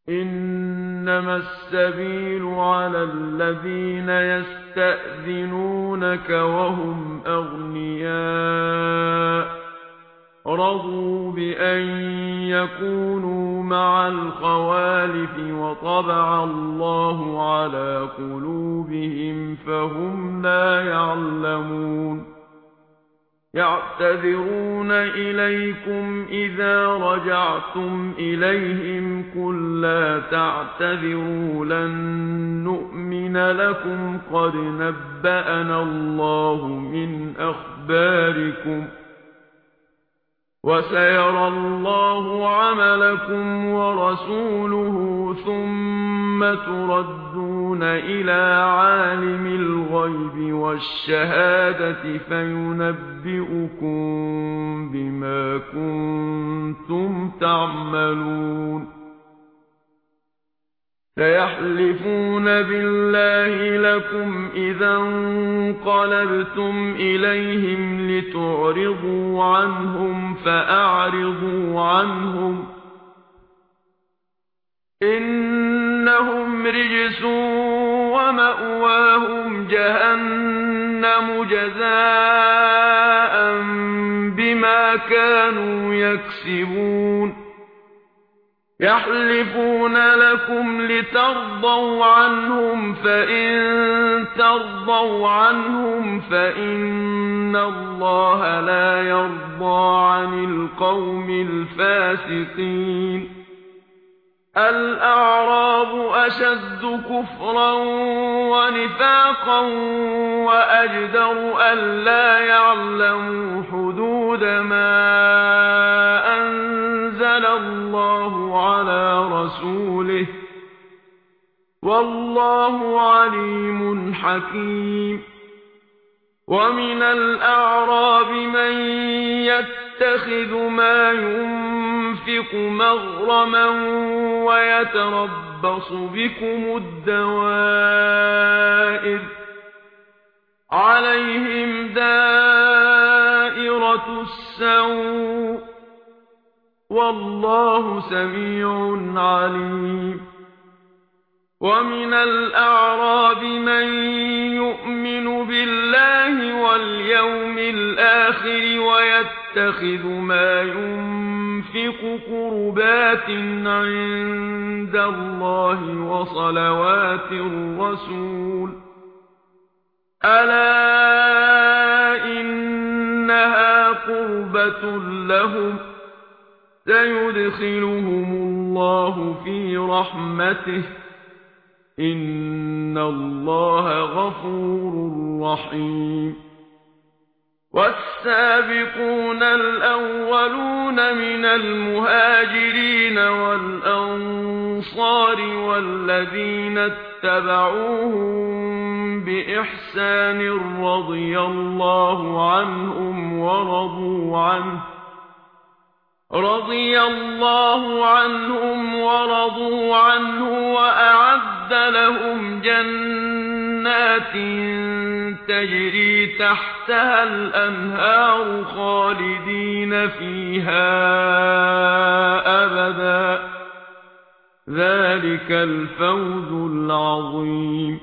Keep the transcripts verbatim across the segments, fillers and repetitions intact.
إنما السبيل على الذين يستأذنونك وهم أغنياء رضوا بأن يكونوا مع الخوالف وطبع الله على قلوبهم فهم لا يعلمون يعتذرون إليكم إذا رجعتم إليهم قل لا تعتذروا لن نؤمن لكم قد نبأنا الله من أخباركم وسيرى الله عملكم ورسوله ثم تردون إلى عالم الغيب والشهادة فينبئكم بما كنتم تعملون سيحلفون بالله لكم إذا انقلبتم إليهم لتعرضوا عنهم فأعرضوا عنهم إنهم رجس ومأواهم جهنم جزاء بما كانوا يكسبون يحلفون لكم لترضوا عنهم فإن ترضوا عنهم فإن الله لا يرضى عن القوم الفاسقين الأعراب أشد كفرا ونفاقا وأجدر ألا يعلموا حدود ما أنزل الله على رسوله والله عليم حكيم ومن الأعراب من يتخذ ما ينفق مغرما ويتربص بكم الدوائر عليهم دائرة السوء والله سميع عليم ومن الأعراب من يؤمن بالله واليوم الآخر ويتخذ ما ينفق قربات عند الله وصلوات الرسول ألا إنها قربة لهم سيدخلهم الله في رحمته إن الله غفور رحيم والسابقون الأولون من المهاجرين والأنصار والذين اتبعوهم بإحسان رضي الله عنهم ورضوا عنه رضي الله عنهم ورضوا عنه وأعد لهم جنات تجري تحتها الأنهار خالدين فيها أبدا ذلك الفوز العظيم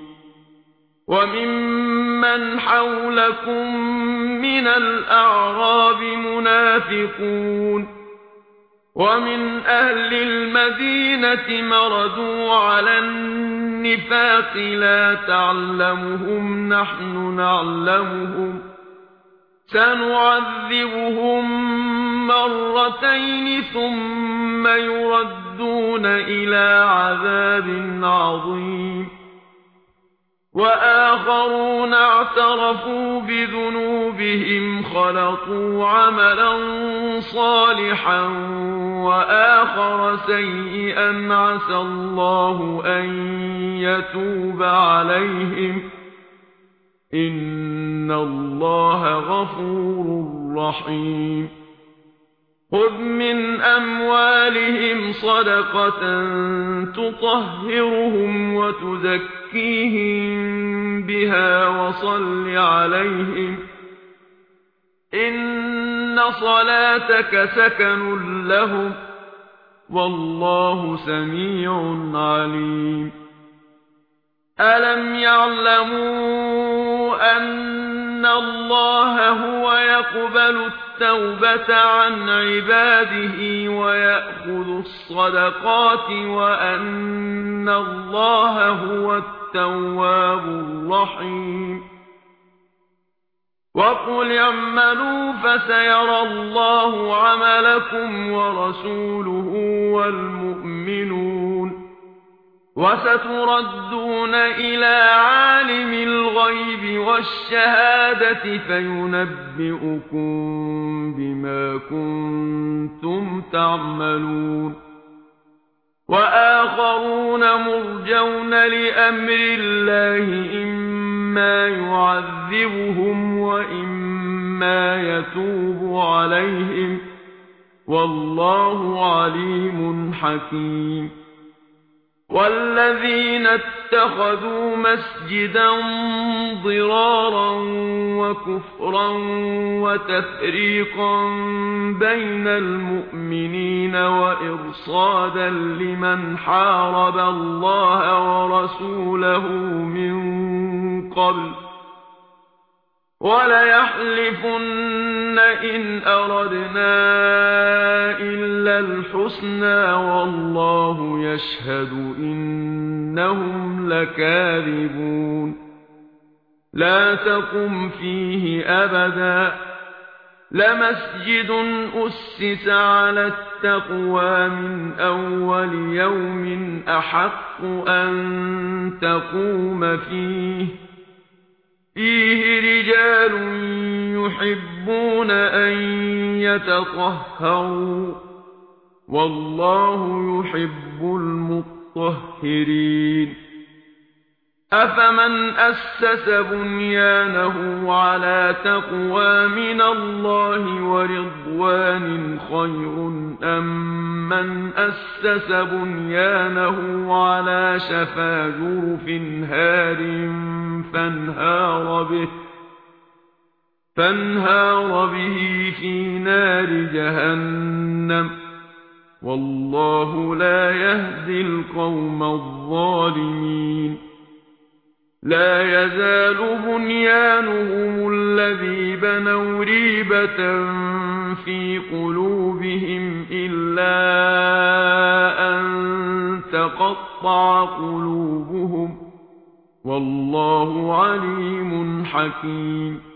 وممن حولكم من الأعراب منافقون ومن أهل المدينة مردوا على النفاق لا تعلمهم نحن نعلمهم سنعذبهم مرتين ثم يردون إلى عذاب عظيم وآخرون اعترفوا بذنوبهم خلطوا عملا صالحا وآخر سيئا عسى الله أن يتوب عليهم إن الله غفور رحيم خذ من أموالهم صدقة تطهرهم وتزكيهم بها وصل عليهم إن صلاتك سكن لهم والله سميع عليم. ألم يعلموا أن الله هو يقبل التوبة عن عباده ويأخذ الصدقات وأن الله هو التواب الرحيم. وقل اعملوا فسيرى الله عملكم ورسوله والمؤمنون وستردون إلى عالم الغيب والشهادة فينبئكم بما كنتم تعملون. وآخرون مرجون لأمر الله إما يعذبهم وإما يتوب عليهم والله عليم حكيم. والذين اتخذوا مسجدا ضرارا وكفرا وتفريقا بين المؤمنين وإرصادا لمن حارب الله ورسوله من قبل وليحلفن إن أردنا إلا الحسنى والله يشهد إنهم لكاذبون. لا تقم فيه أبدا لمسجد أسس على التقوى من أول يوم أحق أن تقوم فيه فيه رجال يحبون أن يتطهروا والله يحب المطهرين. أفمن أسس بنيانه على تقوى من الله ورضوان خير أم من أسس بنيانه على شفا جرف هار فانهار به فانهار به في نار جهنم والله لا يهدي القوم الظالمين. لا يزال بنيانهم الذي بنوا ريبة في قلوبهم إلا أن تقطع قلوبهم والله عليم حكيم.